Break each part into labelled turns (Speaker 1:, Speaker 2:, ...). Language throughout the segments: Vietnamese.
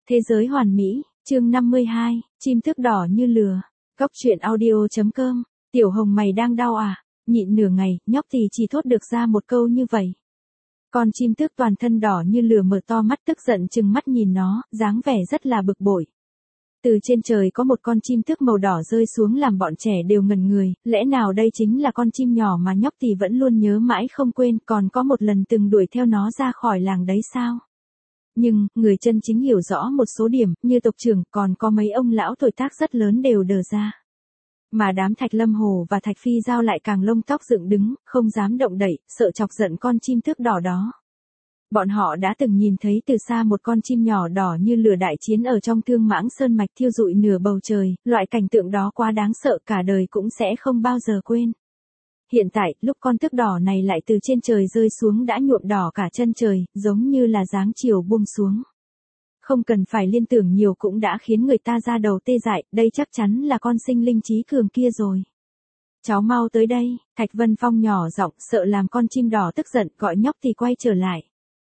Speaker 1: Thế giới hoàn mỹ, chương 52, chim tước đỏ như lừa. Góc truyện audio.com. Tiểu Hồng mày đang đau à? Nhịn nửa ngày, nhóc thì chỉ thốt được ra một câu như vậy. Con chim tước toàn thân đỏ như lửa mở to mắt tức giận trừng mắt nhìn nó, dáng vẻ rất là bực bội. Từ trên trời có một con chim tước màu đỏ rơi xuống làm bọn trẻ đều ngẩn người, lẽ nào đây chính là con chim nhỏ mà nhóc thì vẫn luôn nhớ mãi không quên, còn có một lần từng đuổi theo nó ra khỏi làng đấy sao? Nhưng, người chân chính hiểu rõ một số điểm, như tộc trưởng, còn có mấy ông lão tuổi tác rất lớn đều đờ ra. Mà đám Thạch Lâm Hồ và Thạch Phi Giao lại càng lông tóc dựng đứng, không dám động đậy, sợ chọc giận con chim tước đỏ đó. Bọn họ đã từng nhìn thấy từ xa một con chim nhỏ đỏ như lửa đại chiến ở trong Thương Mãng Sơn mạch thiêu rụi nửa bầu trời, loại cảnh tượng đó quá đáng sợ cả đời cũng sẽ không bao giờ quên. Hiện tại, lúc con tước đỏ này lại từ trên trời rơi xuống đã nhuộm đỏ cả chân trời, giống như là dáng chiều buông xuống. Không cần phải liên tưởng nhiều cũng đã khiến người ta ra đầu tê dại, đây chắc chắn là con sinh linh trí cường kia rồi. Cháu mau tới đây, Thạch Vân Phong nhỏ giọng, sợ làm con chim đỏ tức giận, gọi nhóc thì quay trở lại.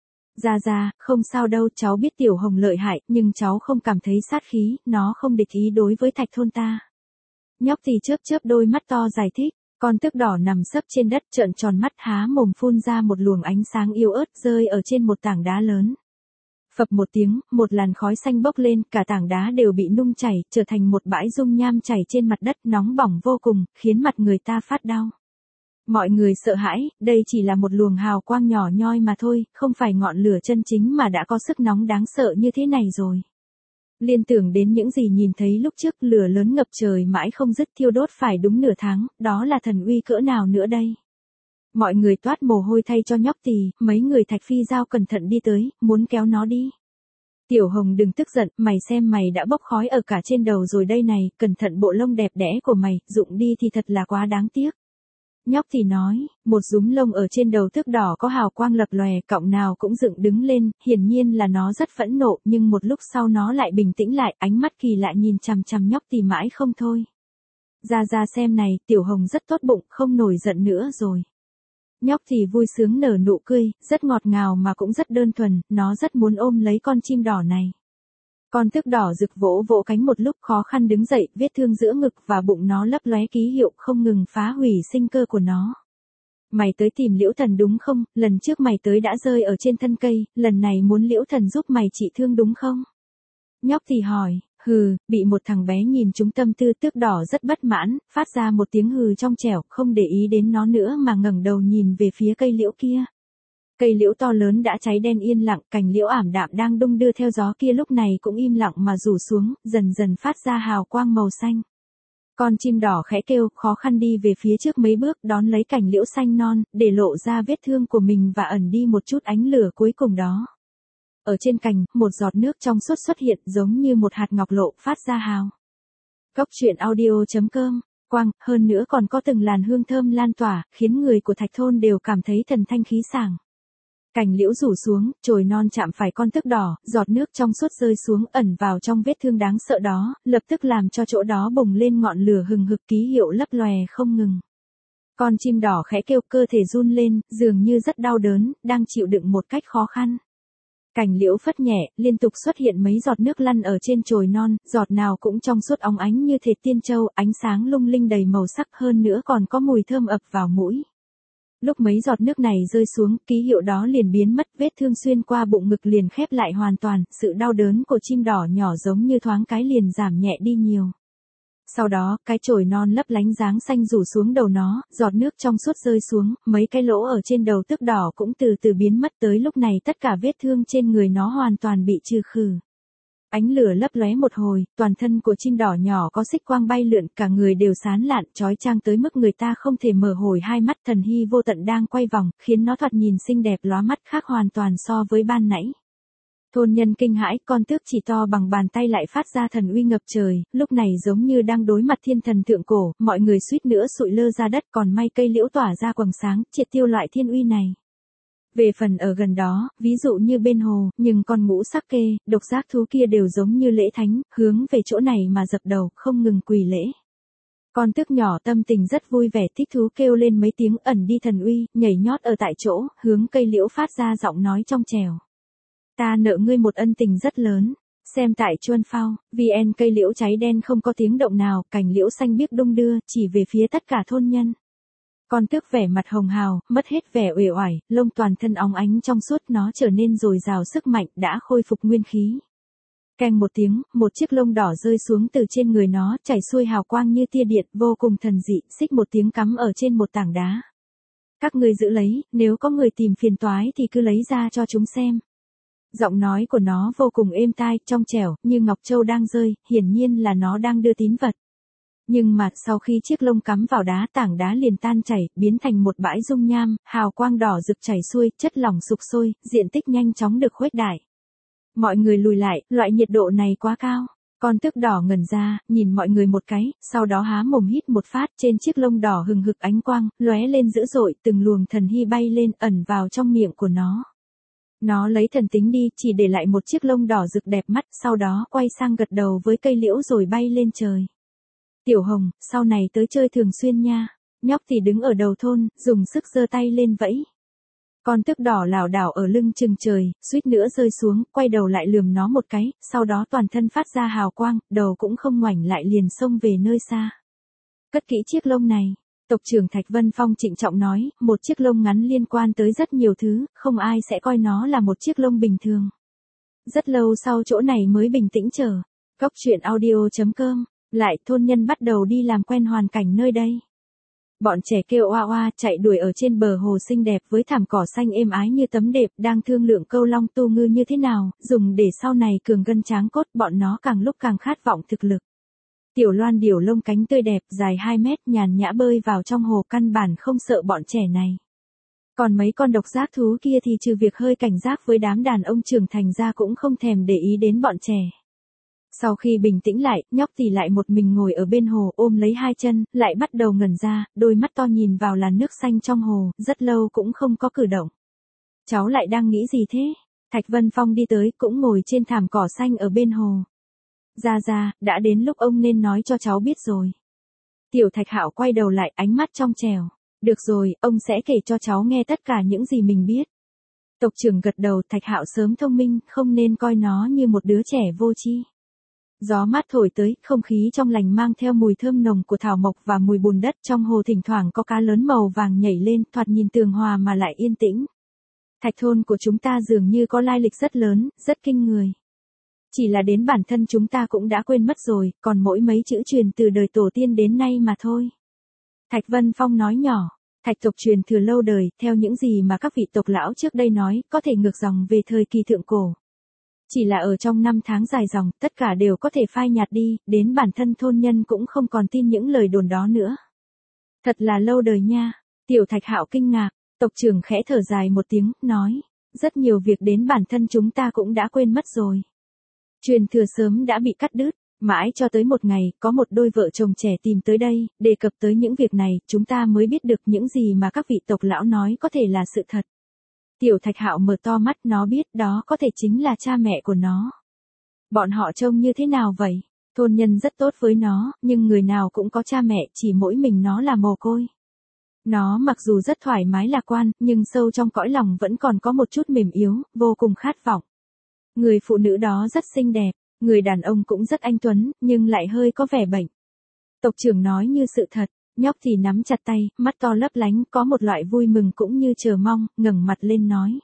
Speaker 1: Ra, không sao đâu, cháu biết Tiểu Hồng lợi hại, nhưng cháu không cảm thấy sát khí, nó không địch ý đối với Thạch thôn ta. Nhóc thì chớp đôi mắt to giải thích. Con tước đỏ nằm sấp trên đất trợn tròn mắt há mồm phun ra một luồng ánh sáng yếu ớt rơi ở trên một tảng đá lớn. Phập một tiếng, một làn khói xanh bốc lên, cả tảng đá đều bị nung chảy, trở thành một bãi dung nham chảy trên mặt đất nóng bỏng vô cùng, khiến mặt người ta phát đau. Mọi người sợ hãi, đây chỉ là một luồng hào quang nhỏ nhoi mà thôi, không phải ngọn lửa chân chính mà đã có sức nóng đáng sợ như thế này rồi. Liên tưởng đến những gì nhìn thấy lúc trước, lửa lớn ngập trời mãi không dứt thiêu đốt phải đúng nửa tháng, đó là thần uy cỡ nào nữa đây. Mọi người toát mồ hôi thay cho nhóc tì, mấy người Thạch Phi Giao cẩn thận đi tới, muốn kéo nó đi. Tiểu Hồng đừng tức giận, mày xem mày đã bốc khói ở cả trên đầu rồi đây này, cẩn thận bộ lông đẹp đẽ của mày, rụng đi thì thật là quá đáng tiếc. Nhóc thì nói, một rúm lông ở trên đầu tước đỏ có hào quang lập lòe, cọng nào cũng dựng đứng lên, hiển nhiên là nó rất phẫn nộ, nhưng một lúc sau nó lại bình tĩnh lại, ánh mắt kỳ lạ nhìn chằm chằm nhóc thì mãi không thôi. Ra xem này, Tiểu Hồng rất tốt bụng, không nổi giận nữa rồi. Nhóc thì vui sướng nở nụ cười, rất ngọt ngào mà cũng rất đơn thuần, nó rất muốn ôm lấy con chim đỏ này. Con tước đỏ rực vỗ cánh một lúc khó khăn đứng dậy, vết thương giữa ngực và bụng nó lấp lóe ký hiệu không ngừng phá hủy sinh cơ của nó. Mày tới tìm Liễu Thần đúng không, lần trước mày tới đã rơi ở trên thân cây, lần này muốn Liễu Thần giúp mày trị thương đúng không? Nhóc thì hỏi, bị một thằng bé nhìn trúng tâm tư tước đỏ rất bất mãn, phát ra một tiếng hừ trong trẻo, không để ý đến nó nữa mà ngẩng đầu nhìn về phía cây liễu kia. Cây liễu to lớn đã cháy đen yên lặng, cành liễu ảm đạm đang đung đưa theo gió kia lúc này cũng im lặng mà rủ xuống, dần dần phát ra hào quang màu xanh. Con chim đỏ khẽ kêu, khó khăn đi về phía trước mấy bước, đón lấy cành liễu xanh non, để lộ ra vết thương của mình và ẩn đi một chút ánh lửa cuối cùng đó. Ở trên cành, một giọt nước trong suốt xuất hiện giống như một hạt ngọc lộ phát ra hào. Góc truyện audio.com. Quang, hơn nữa còn có từng làn hương thơm lan tỏa, khiến người của Thạch thôn đều cảm thấy thần thanh khí sảng. Cành liễu rủ xuống, chồi non chạm phải con tước đỏ, giọt nước trong suốt rơi xuống ẩn vào trong vết thương đáng sợ đó, lập tức làm cho chỗ đó bùng lên ngọn lửa hừng hực ký hiệu lấp lòe không ngừng. Con chim đỏ khẽ kêu, cơ thể run lên, dường như rất đau đớn, đang chịu đựng một cách khó khăn. Cành liễu phất nhẹ, liên tục xuất hiện mấy giọt nước lăn ở trên chồi non, giọt nào cũng trong suốt óng ánh như thệt tiên châu, ánh sáng lung linh đầy màu sắc, hơn nữa còn có mùi thơm ập vào mũi. Lúc mấy giọt nước này rơi xuống, ký hiệu đó liền biến mất, vết thương xuyên qua bụng ngực liền khép lại hoàn toàn, sự đau đớn của chim đỏ nhỏ giống như thoáng cái liền giảm nhẹ đi nhiều. Sau đó, cái chồi non lấp lánh dáng xanh rủ xuống đầu nó, giọt nước trong suốt rơi xuống, mấy cái lỗ ở trên đầu tước đỏ cũng từ từ biến mất, tới lúc này tất cả vết thương trên người nó hoàn toàn bị trừ khử. Ánh lửa lấp lóe một hồi, toàn thân của chim đỏ nhỏ có xích quang bay lượn, cả người đều sáng lạn, chói chang tới mức người ta không thể mở hồi hai mắt, thần hy vô tận đang quay vòng, khiến nó thoạt nhìn xinh đẹp lóa mắt khác hoàn toàn so với ban nãy. Thôn nhân kinh hãi, con tước chỉ to bằng bàn tay lại phát ra thần uy ngập trời, lúc này giống như đang đối mặt thiên thần thượng cổ, mọi người suýt nữa sụi lơ ra đất, còn may cây liễu tỏa ra quầng sáng, triệt tiêu loại thiên uy này. Về phần ở gần đó, ví dụ như bên hồ, nhưng con ngũ sắc kê, độc giác thú kia đều giống như lễ thánh, hướng về chỗ này mà dập đầu, không ngừng quỳ lễ. Con tước nhỏ tâm tình rất vui vẻ, thích thú kêu lên mấy tiếng ẩn đi thần uy, nhảy nhót ở tại chỗ, hướng cây liễu phát ra giọng nói trong trẻo. Ta nợ ngươi một ân tình rất lớn. Xem tại Chuân Phao, VN cây liễu cháy đen không có tiếng động nào, cành liễu xanh biếc đung đưa, chỉ về phía tất cả thôn nhân. Con tước vẻ mặt hồng hào, mất hết vẻ uể oải, lông toàn thân óng ánh trong suốt, nó trở nên dồi dào sức mạnh, đã khôi phục nguyên khí. Keng một tiếng, một chiếc lông đỏ rơi xuống từ trên người nó, chảy xuôi hào quang như tia điện, vô cùng thần dị, xích một tiếng cắm ở trên một tảng đá. Các ngươi giữ lấy, nếu có người tìm phiền toái thì cứ lấy ra cho chúng xem. Giọng nói của nó vô cùng êm tai, trong trẻo, như ngọc châu đang rơi, hiển nhiên là nó đang đưa tín vật. Nhưng mà, sau khi chiếc lông cắm vào đá, tảng đá liền tan chảy, biến thành một bãi dung nham, hào quang đỏ rực chảy xuôi, chất lỏng sục sôi, diện tích nhanh chóng được khuếch đại. Mọi người lùi lại, loại nhiệt độ này quá cao. Con tước đỏ ngẩn ra, nhìn mọi người một cái, sau đó há mồm hít một phát, trên chiếc lông đỏ hừng hực ánh quang, lóe lên dữ dội, từng luồng thần hy bay lên, ẩn vào trong miệng của nó. Nó lấy thần tính đi, chỉ để lại một chiếc lông đỏ rực đẹp mắt, sau đó quay sang gật đầu với cây liễu rồi bay lên trời. Tiểu Hồng, sau này tới chơi thường xuyên nha. Nhóc thì đứng ở đầu thôn, dùng sức giơ tay lên vẫy. Con tước đỏ lảo đảo ở lưng chừng trời, suýt nữa rơi xuống, quay đầu lại lườm nó một cái, sau đó toàn thân phát ra hào quang, đầu cũng không ngoảnh lại liền xông về nơi xa. Cất kỹ chiếc lông này. Tộc trưởng Thạch Vân Phong trịnh trọng nói, một chiếc lông ngắn liên quan tới rất nhiều thứ, không ai sẽ coi nó là một chiếc lông bình thường. Rất lâu sau chỗ này mới bình tĩnh trở. Góc truyện audio.com. Lại thôn nhân bắt đầu đi làm quen hoàn cảnh nơi đây. Bọn trẻ kêu oa oa chạy đuổi ở trên bờ hồ xinh đẹp với thảm cỏ xanh êm ái như tấm đệm, đang thương lượng câu long tu ngư như thế nào, dùng để sau này cường gân tráng cốt, bọn nó càng lúc càng khát vọng thực lực. Tiểu Loan điểu lông cánh tươi đẹp, dài 2 mét, nhàn nhã bơi vào trong hồ, căn bản không sợ bọn trẻ này. Còn mấy con độc giác thú kia thì trừ việc hơi cảnh giác với đám đàn ông trưởng thành ra cũng không thèm để ý đến bọn trẻ. Sau khi bình tĩnh lại, nhóc thì lại một mình ngồi ở bên hồ, ôm lấy hai chân, lại bắt đầu ngẩn ra, đôi mắt to nhìn vào làn nước xanh trong hồ, rất lâu cũng không có cử động. Cháu lại đang nghĩ gì thế? Thạch Vân Phong đi tới, cũng ngồi trên thảm cỏ xanh ở bên hồ. Ra, đã đến lúc ông nên nói cho cháu biết rồi. Tiểu Thạch Hạo quay đầu lại, ánh mắt trong trẻo. Được rồi, ông sẽ kể cho cháu nghe tất cả những gì mình biết. Tộc trưởng gật đầu, Thạch Hạo sớm thông minh, không nên coi nó như một đứa trẻ vô tri. Gió mát thổi tới, không khí trong lành mang theo mùi thơm nồng của thảo mộc và mùi bùn đất, trong hồ thỉnh thoảng có cá lớn màu vàng nhảy lên, thoạt nhìn tường hòa mà lại yên tĩnh. Thạch thôn của chúng ta dường như có lai lịch rất lớn, rất kinh người. Chỉ là đến bản thân chúng ta cũng đã quên mất rồi, còn mỗi mấy chữ truyền từ đời tổ tiên đến nay mà thôi. Thạch Vân Phong nói nhỏ, Thạch tộc truyền thừa lâu đời, theo những gì mà các vị tộc lão trước đây nói, có thể ngược dòng về thời kỳ thượng cổ. Chỉ là ở trong năm tháng dài dòng, tất cả đều có thể phai nhạt đi, đến bản thân thôn nhân cũng không còn tin những lời đồn đó nữa. Thật là lâu đời nha. Tiểu Thạch Hạo kinh ngạc, tộc trưởng khẽ thở dài một tiếng, nói, rất nhiều việc đến bản thân chúng ta cũng đã quên mất rồi. Truyền thừa sớm đã bị cắt đứt, mãi cho tới một ngày, có một đôi vợ chồng trẻ tìm tới đây, đề cập tới những việc này, chúng ta mới biết được những gì mà các vị tộc lão nói có thể là sự thật. Tiểu Thạch Hạo mở to mắt, nó biết đó có thể chính là cha mẹ của nó. Bọn họ trông như thế nào vậy? Thôn nhân rất tốt với nó, nhưng người nào cũng có cha mẹ, chỉ mỗi mình nó là mồ côi. Nó mặc dù rất thoải mái lạc quan, nhưng sâu trong cõi lòng vẫn còn có một chút mềm yếu, vô cùng khát vọng. Người phụ nữ đó rất xinh đẹp, người đàn ông cũng rất anh tuấn, nhưng lại hơi có vẻ bệnh. Tộc trưởng nói như sự thật, nhóc thì nắm chặt tay, mắt to lấp lánh, có một loại vui mừng cũng như chờ mong, ngẩng mặt lên nói.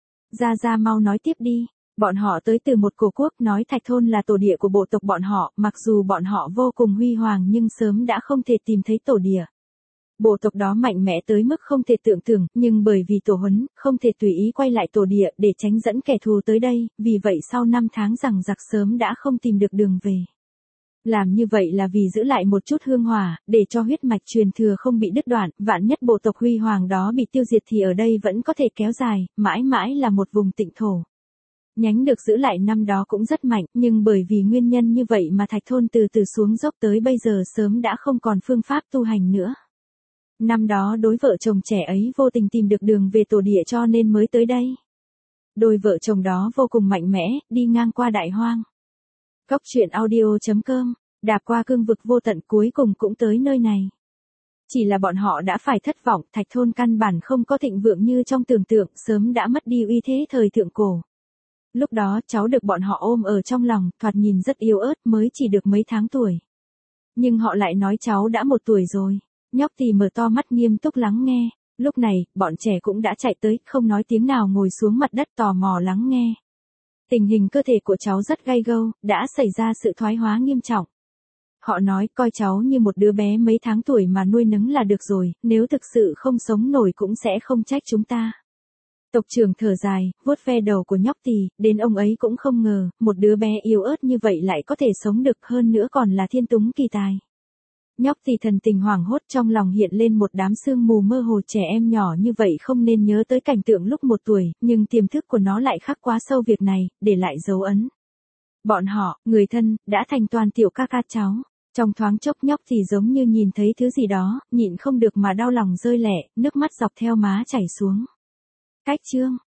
Speaker 1: Ra mau nói tiếp đi, bọn họ tới từ một cổ quốc, nói Thạch thôn là tổ địa của bộ tộc bọn họ, mặc dù bọn họ vô cùng huy hoàng nhưng sớm đã không thể tìm thấy tổ địa. Bộ tộc đó mạnh mẽ tới mức không thể tưởng tượng, nhưng bởi vì tổ huấn, không thể tùy ý quay lại tổ địa để tránh dẫn kẻ thù tới đây, vì vậy sau 5 tháng rằng giặc sớm đã không tìm được đường về. Làm như vậy là vì giữ lại một chút hương hỏa, để cho huyết mạch truyền thừa không bị đứt đoạn, vạn nhất bộ tộc huy hoàng đó bị tiêu diệt thì ở đây vẫn có thể kéo dài, mãi mãi là một vùng tịnh thổ. Nhánh được giữ lại năm đó cũng rất mạnh, nhưng bởi vì nguyên nhân như vậy mà Thạch thôn từ từ xuống dốc tới bây giờ sớm đã không còn phương pháp tu hành nữa. Năm đó đối vợ chồng trẻ ấy vô tình tìm được đường về tổ địa cho nên mới tới đây. Đôi vợ chồng đó vô cùng mạnh mẽ, đi ngang qua đại hoang. Góc truyện audio.com, đạp qua cương vực vô tận cuối cùng cũng tới nơi này. Chỉ là bọn họ đã phải thất vọng, Thạch thôn căn bản không có thịnh vượng như trong tưởng tượng, sớm đã mất đi uy thế thời thượng cổ. Lúc đó cháu được bọn họ ôm ở trong lòng, thoạt nhìn rất yếu ớt, mới chỉ được mấy tháng tuổi. Nhưng họ lại nói cháu đã 1 tuổi rồi. Nhóc thì mở to mắt nghiêm túc lắng nghe. Lúc này, bọn trẻ cũng đã chạy tới, không nói tiếng nào ngồi xuống mặt đất tò mò lắng nghe. Tình hình cơ thể của cháu rất gay gâu, đã xảy ra sự thoái hóa nghiêm trọng. Họ nói coi cháu như một đứa bé mấy tháng tuổi mà nuôi nấng là được rồi, nếu thực sự không sống nổi cũng sẽ không trách chúng ta. Tộc trưởng thở dài, vuốt ve đầu của nhóc tỳ, đến ông ấy cũng không ngờ, một đứa bé yếu ớt như vậy lại có thể sống được, hơn nữa còn là thiên túng kỳ tài. Nhóc tỳ thần tình hoảng hốt, trong lòng hiện lên một đám sương mù mơ hồ. Trẻ em nhỏ như vậy không nên nhớ tới cảnh tượng lúc 1 tuổi, nhưng tiềm thức của nó lại khắc quá sâu việc này, để lại dấu ấn. Bọn họ, người thân, đã thành toàn tiểu ca ca cháu. Trong thoáng chốc nhóc thì giống như nhìn thấy thứ gì đó, nhịn không được mà đau lòng rơi lệ, nước mắt dọc theo má chảy xuống. Cách chương